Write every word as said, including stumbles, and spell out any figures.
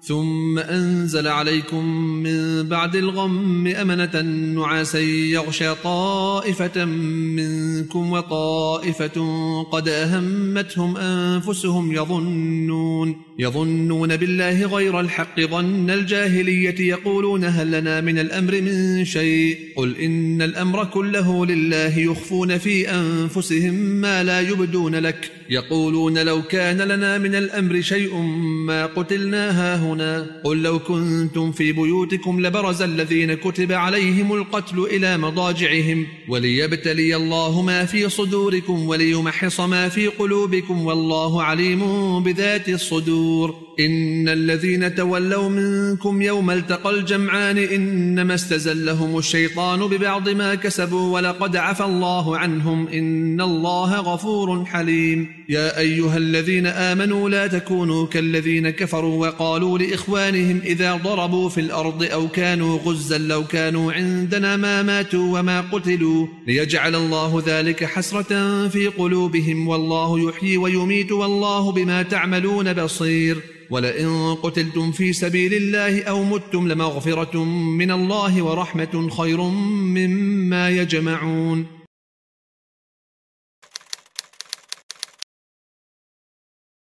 ثم أنزل عليكم من بعد الغم أمنة نعاسا يغشى طائفة منكم وطائفة قد أهمتهم أنفسهم يظنون يظنون بالله غير الحق ظن الجاهلية يقولون هل لنا من الأمر من شيء قل إن الأمر كله لله يخفون في أنفسهم ما لا يبدون لك يقولون لو كان لنا من الأمر شيء ما قتلنا هاهنا قل لو كنتم في بيوتكم لبرز الذين كتب عليهم القتل إلى مضاجعهم وليبتلي الله ما في صدوركم وليمحص ما في قلوبكم والله عليم بذات الصدور إن الذين تولوا منكم يوم التقى الجمعان إنما استزلهم الشيطان ببعض ما كسبوا ولقد عفى الله عنهم إن الله غفور حليم يا أيها الذين آمنوا لا تكونوا كالذين كفروا وقالوا لإخوانهم إذا ضربوا في الأرض أو كانوا غزا لو كانوا عندنا ما ماتوا وما قتلوا ليجعل الله ذلك حسرة في قلوبهم والله يحيي ويميت والله بما تعملون بصير ولئن قتلتم في سبيل الله أو متم لمغفرة من الله ورحمة خير مما يجمعون